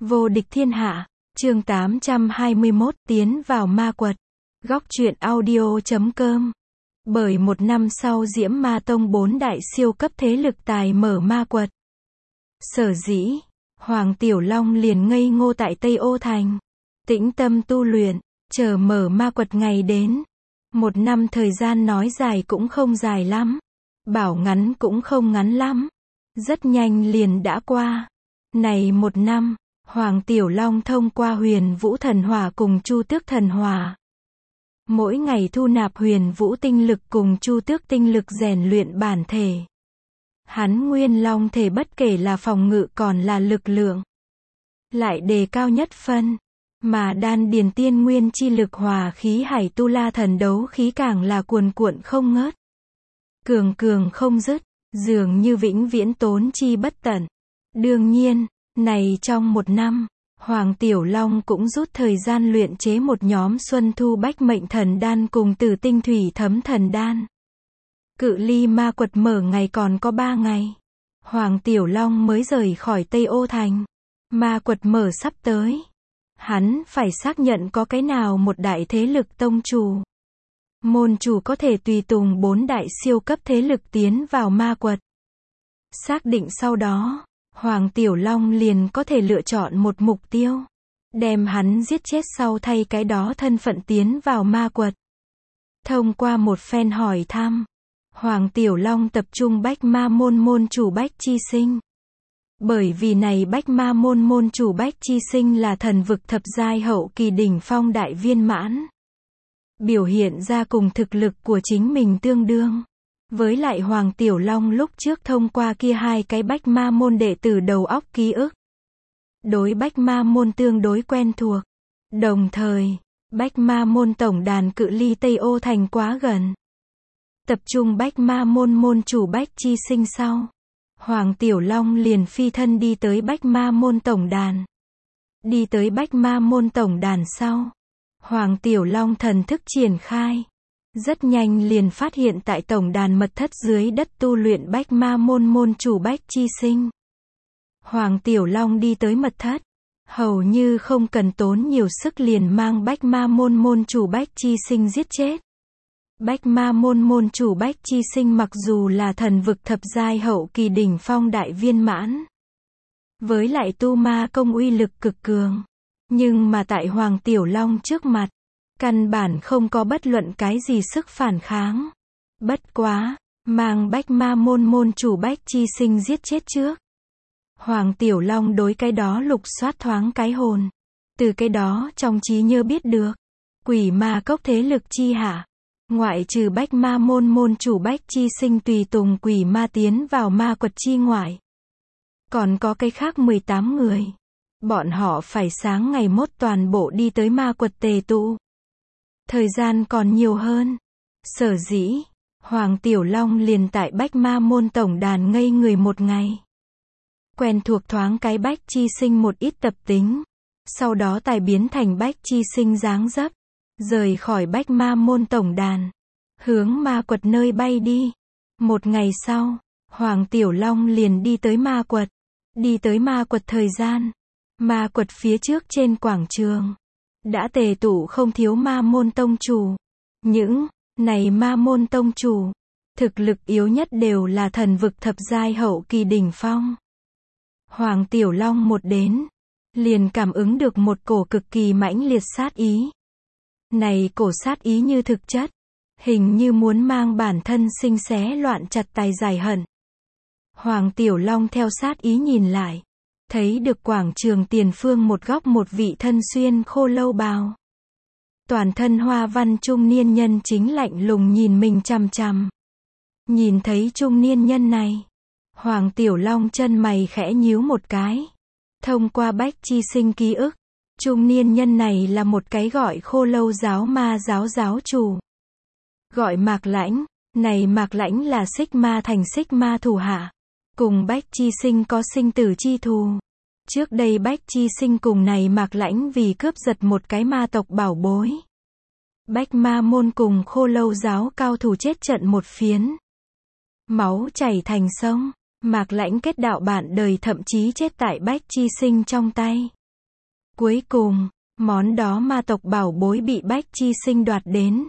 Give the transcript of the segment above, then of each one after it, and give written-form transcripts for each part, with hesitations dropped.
Vô địch thiên hạ, chương 821, tiến vào ma quật. Góc truyện audio.com. Bởi một năm sau Diễm Ma Tông 4 đại siêu cấp thế lực tài mở ma quật. Sở dĩ, Hoàng Tiểu Long liền ngây ngô tại Tây Ô Thành. Tĩnh tâm tu luyện, chờ mở ma quật ngày đến. Một năm thời gian nói dài cũng không dài lắm. Bảo ngắn cũng không ngắn lắm. Rất nhanh liền đã qua. Này một năm, Hoàng Tiểu Long thông qua Huyền Vũ Thần Hỏa cùng Chu Tước Thần Hỏa. Mỗi ngày thu nạp Huyền Vũ tinh lực cùng Chu Tước tinh lực rèn luyện bản thể. Hắn Nguyên Long thể bất kể là phòng ngự còn là lực lượng, lại đề cao nhất phân. Mà đan điền tiên nguyên chi lực hòa khí hải tu la thần đấu khí càng là cuồn cuộn không ngớt. Cường cường không dứt, dường như vĩnh viễn tốn chi bất tận. Đương nhiên, này trong một năm, Hoàng Tiểu Long cũng rút thời gian luyện chế một nhóm Xuân Thu Bách Mệnh Thần Đan cùng Tử Tinh Thủy Thấm Thần Đan. Cự ly ma quật mở ngày còn có 3 ngày. Hoàng Tiểu Long mới rời khỏi Tây Ô Thành. Ma quật mở sắp tới. Hắn phải xác nhận có cái nào một đại thế lực tông chủ, môn chủ có thể tùy tùng 4 đại siêu cấp thế lực tiến vào ma quật. Xác định sau đó, Hoàng Tiểu Long liền có thể lựa chọn một mục tiêu, đem hắn giết chết sau thay cái đó thân phận tiến vào ma quật. Thông qua một phen hỏi thăm, Hoàng Tiểu Long tập trung Bách Ma môn môn chủ Bách Chi Sinh. Bởi vì này Bách Ma môn môn chủ Bách Chi Sinh là thần vực thập giai hậu kỳ đỉnh phong đại viên mãn. Biểu hiện ra cùng thực lực của chính mình tương đương. Với lại Hoàng Tiểu Long lúc trước thông qua kia 2 cái Bách Ma môn đệ tử đầu óc ký ức. Đối Bách Ma môn tương đối quen thuộc. Đồng thời, Bách Ma môn tổng đàn cự ly Tây Ô Thành quá gần. Tập trung Bách Ma môn môn chủ Bách Chi Sinh sau, Hoàng Tiểu Long liền phi thân đi tới Bách Ma môn tổng đàn. Đi tới Bách Ma môn tổng đàn sau, Hoàng Tiểu Long thần thức triển khai. Rất nhanh liền phát hiện tại tổng đàn mật thất dưới đất tu luyện Bách Ma môn môn chủ Bách Chi Sinh. Hoàng Tiểu Long đi tới mật thất, hầu như không cần tốn nhiều sức liền mang Bách Ma môn môn chủ Bách Chi Sinh giết chết. Bách Ma môn môn chủ Bách Chi Sinh mặc dù là thần vực thập giai hậu kỳ đỉnh phong đại viên mãn, với lại tu ma công uy lực cực cường, nhưng mà tại Hoàng Tiểu Long trước mặt, căn bản không có bất luận cái gì sức phản kháng. Bất quá, mang Bách Ma môn môn chủ Bách Chi Sinh giết chết trước. Hoàng Tiểu Long đối cái đó lục soát thoáng cái hồn. Từ cái đó trong trí nhớ biết được, quỷ ma cốc thế lực chi hạ, ngoại trừ Bách Ma môn môn chủ Bách Chi Sinh tùy tùng quỷ ma tiến vào ma quật chi ngoại, còn có cái khác 18 người. Bọn họ phải sáng ngày mốt toàn bộ đi tới ma quật tề tụ. Thời gian còn nhiều hơn. Sở dĩ, Hoàng Tiểu Long liền tại Bách Ma môn tổng đàn ngây người một ngày. Quen thuộc thoáng cái Bách Chi Sinh một ít tập tính. Sau đó tài biến thành Bách Chi Sinh dáng dấp. Rời khỏi Bách Ma môn tổng đàn, hướng ma quật nơi bay đi. Một ngày sau, Hoàng Tiểu Long liền đi tới ma quật. Đi tới ma quật thời gian, ma quật phía trước trên quảng trường đã tề tụ không thiếu ma môn tông chủ. Những này ma môn tông chủ, thực lực yếu nhất đều là thần vực thập giai hậu kỳ đỉnh phong. Hoàng Tiểu Long một đến, liền cảm ứng được một cổ cực kỳ mãnh liệt sát ý. Này cổ sát ý như thực chất, hình như muốn mang bản thân sinh xé loạn chặt tài giải hận. Hoàng Tiểu Long theo sát ý nhìn lại, thấy được quảng trường tiền phương một góc một vị thân xuyên khô lâu bào, toàn thân hoa văn trung niên nhân chính lạnh lùng nhìn mình chằm chằm. Nhìn thấy trung niên nhân này, Hoàng Tiểu Long chân mày khẽ nhíu một cái. Thông qua Bách Chi Sinh ký ức, trung niên nhân này là một cái gọi khô lâu giáo ma giáo chủ, gọi Mạc Lãnh. Này Mạc Lãnh là Xích Ma thành Xích Ma thủ hạ, cùng Bách Chi Sinh có sinh tử chi thù. Trước đây Bách Chi Sinh cùng này Mạc Lãnh vì cướp giật một cái ma tộc bảo bối, Bách Ma môn cùng khô lâu giáo cao thủ chết trận một phiến, máu chảy thành sông. Mạc Lãnh kết đạo bạn đời thậm chí chết tại Bách Chi Sinh trong tay. Cuối cùng, món đó ma tộc bảo bối bị Bách Chi Sinh đoạt đến.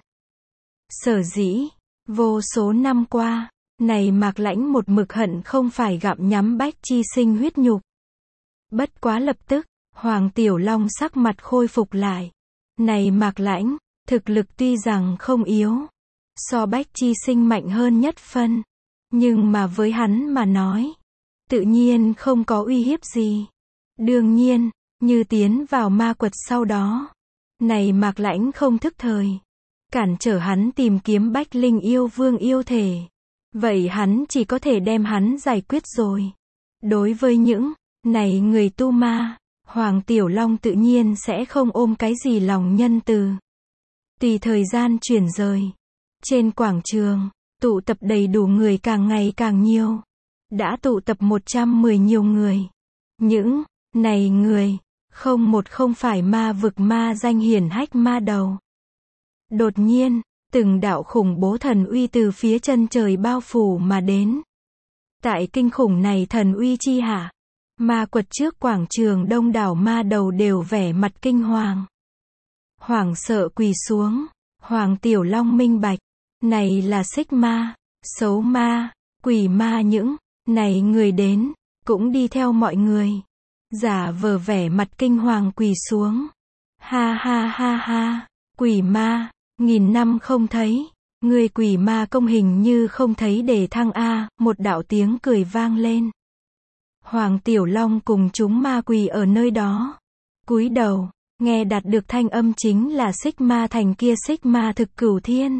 Sở dĩ, vô số năm qua, này Mạc Lãnh một mực hận không phải gặm nhắm Bách Chi Sinh huyết nhục. Bất quá lập tức, Hoàng Tiểu Long sắc mặt khôi phục lại. Này Mạc Lãnh, thực lực tuy rằng không yếu, so Bách Chi Sinh mạnh hơn nhất phân, nhưng mà với hắn mà nói, tự nhiên không có uy hiếp gì. Đương nhiên, như tiến vào ma quật sau đó, này Mạc Lãnh không thức thời, cản trở hắn tìm kiếm Bách Linh yêu vương yêu thể. Vậy hắn chỉ có thể đem hắn giải quyết rồi. Đối với những này người tu ma, Hoàng Tiểu Long tự nhiên sẽ không ôm cái gì lòng nhân từ. Tùy thời gian chuyển rời, trên quảng trường, tụ tập đầy đủ người càng ngày càng nhiều. Đã tụ tập 110 nhiều người. Những này người, không phải ma vực ma danh hiển hách ma đầu. Đột nhiên, từng đạo khủng bố thần uy từ phía chân trời bao phủ mà đến. Tại kinh khủng này thần uy chi hạ, ma quật trước quảng trường đông đảo ma đầu đều vẻ mặt kinh hoàng. Hoảng sợ quỳ xuống, Hoàng Tiểu Long minh bạch, này là xích ma, xấu ma, quỷ ma những này người đến, cũng đi theo mọi người. Giả vờ vẻ mặt kinh hoàng quỳ xuống. Ha ha ha ha, quỷ ma, 1000 năm không thấy, người quỷ ma công hình như không thấy để thăng a, một đạo tiếng cười vang lên. Hoàng Tiểu Long cùng chúng ma quỳ ở nơi đó. Cúi đầu, nghe đạt được thanh âm chính là xích ma thành kia xích ma thực cửu thiên.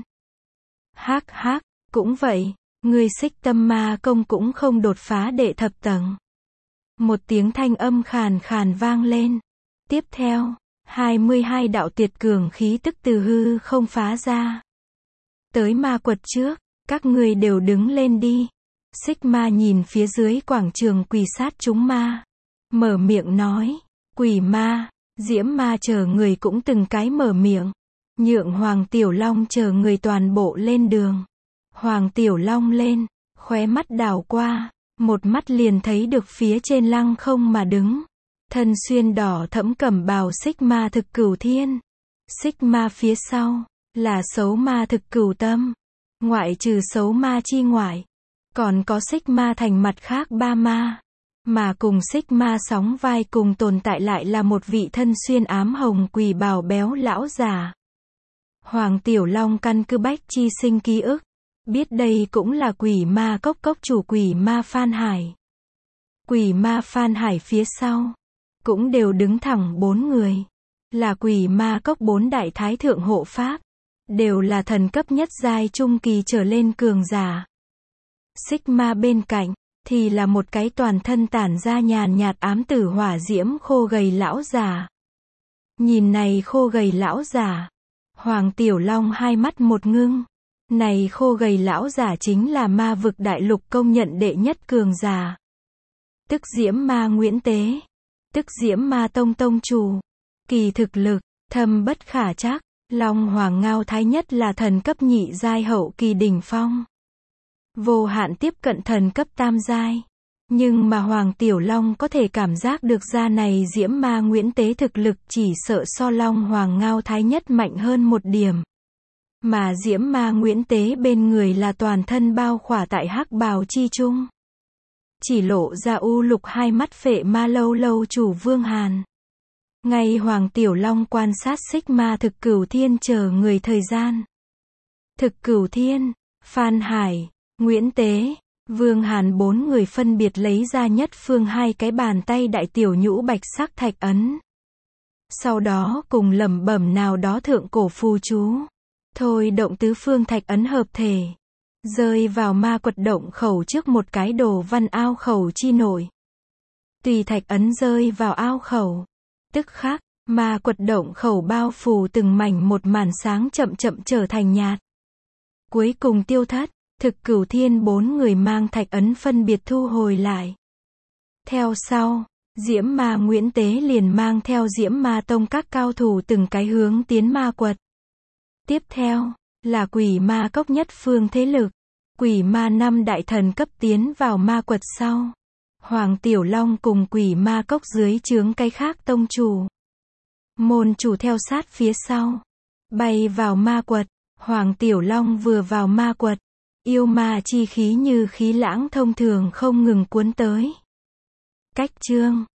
Hắc hắc, cũng vậy, người xích tâm ma công cũng không đột phá đệ thập tầng. Một tiếng thanh âm khàn khàn vang lên. Tiếp theo, 22 đạo tuyệt cường khí tức từ hư không phá ra. Tới ma quật trước, các ngươi đều đứng lên đi. Xích ma nhìn phía dưới quảng trường quỳ sát chúng ma. Mở miệng nói, quỷ ma, diễm ma chờ người cũng từng cái mở miệng. Nhượng Hoàng Tiểu Long chờ người toàn bộ lên đường. Hoàng Tiểu Long lên, khóe mắt đảo qua, một mắt liền thấy được phía trên lăng không mà đứng. Thân xuyên đỏ thẫm cẩm bào xích ma thực cửu thiên. Xích ma phía sau, là xấu ma thực cửu tâm. Ngoại trừ xấu ma chi ngoại, còn có xích ma thành mặt khác ba ma. Mà cùng xích ma sóng vai cùng tồn tại lại là một vị thân xuyên ám hồng quỷ bào béo lão già. Hoàng Tiểu Long căn cứ Bách Chi Sinh ký ức, biết đây cũng là quỷ ma cốc cốc chủ quỷ ma Phan Hải. Quỷ ma Phan Hải phía sau, cũng đều đứng thẳng 4 người. Là quỷ ma cốc 4 đại thái thượng hộ pháp. Đều là thần cấp nhất giai trung kỳ trở lên cường giả. Xích ma bên cạnh, thì là một cái toàn thân tản ra nhàn nhạt ám tử hỏa diễm khô gầy lão già. Nhìn này khô gầy lão già, Hoàng Tiểu Long hai mắt một ngưng. Này khô gầy lão già chính là ma vực đại lục công nhận đệ nhất cường giả. Tức Diễm Ma Nguyễn Tế. Tức Diễm Ma Tông Tông chủ. Kỳ thực lực, thâm bất khả trắc. Long Hoàng Ngao Thái nhất là thần cấp nhị giai hậu kỳ đỉnh phong. Vô hạn tiếp cận thần cấp tam giai. Nhưng mà Hoàng Tiểu Long có thể cảm giác được ra này Diễm Ma Nguyễn Tế thực lực chỉ sợ so Long Hoàng Ngao Thái nhất mạnh hơn một điểm. Mà Diễm Ma Nguyễn Tế bên người là toàn thân bao khỏa tại hắc bào chi trung. Chỉ lộ ra u lục hai mắt phệ ma lâu lâu chủ Vương Hàn. Ngay Hoàng Tiểu Long quan sát xích ma thực cửu thiên chờ người thời gian. Thực cửu thiên, Phan Hải, Nguyễn Tế, Vương Hàn 4 người phân biệt lấy ra nhất phương 2 cái bàn tay đại tiểu nhũ bạch sắc thạch ấn. Sau đó cùng lẩm bẩm nào đó thượng cổ phù chú. Thôi động tứ phương thạch ấn hợp thể. Rơi vào ma quật động khẩu trước một cái đồ văn ao khẩu chi nổi. Tùy thạch ấn rơi vào ao khẩu. Tức khắc, ma quật động khẩu bao phủ từng mảnh một màn sáng chậm chậm trở thành nhạt. Cuối cùng tiêu thất, thực cửu thiên 4 người mang thạch ấn phân biệt thu hồi lại. Theo sau, Diễm Ma Nguyễn Tế liền mang theo Diễm Ma Tông các cao thủ từng cái hướng tiến ma quật. Tiếp theo, là quỷ ma cốc nhất phương thế lực. Quỷ ma 5 đại thần cấp tiến vào ma quật sau. Hoàng Tiểu Long cùng quỷ ma cốc dưới trướng cái khác tông chủ. Môn chủ theo sát phía sau. Bay vào ma quật. Hoàng Tiểu Long vừa vào ma quật. Yêu ma chi khí như khí lãng thông thường không ngừng cuốn tới. Cách chương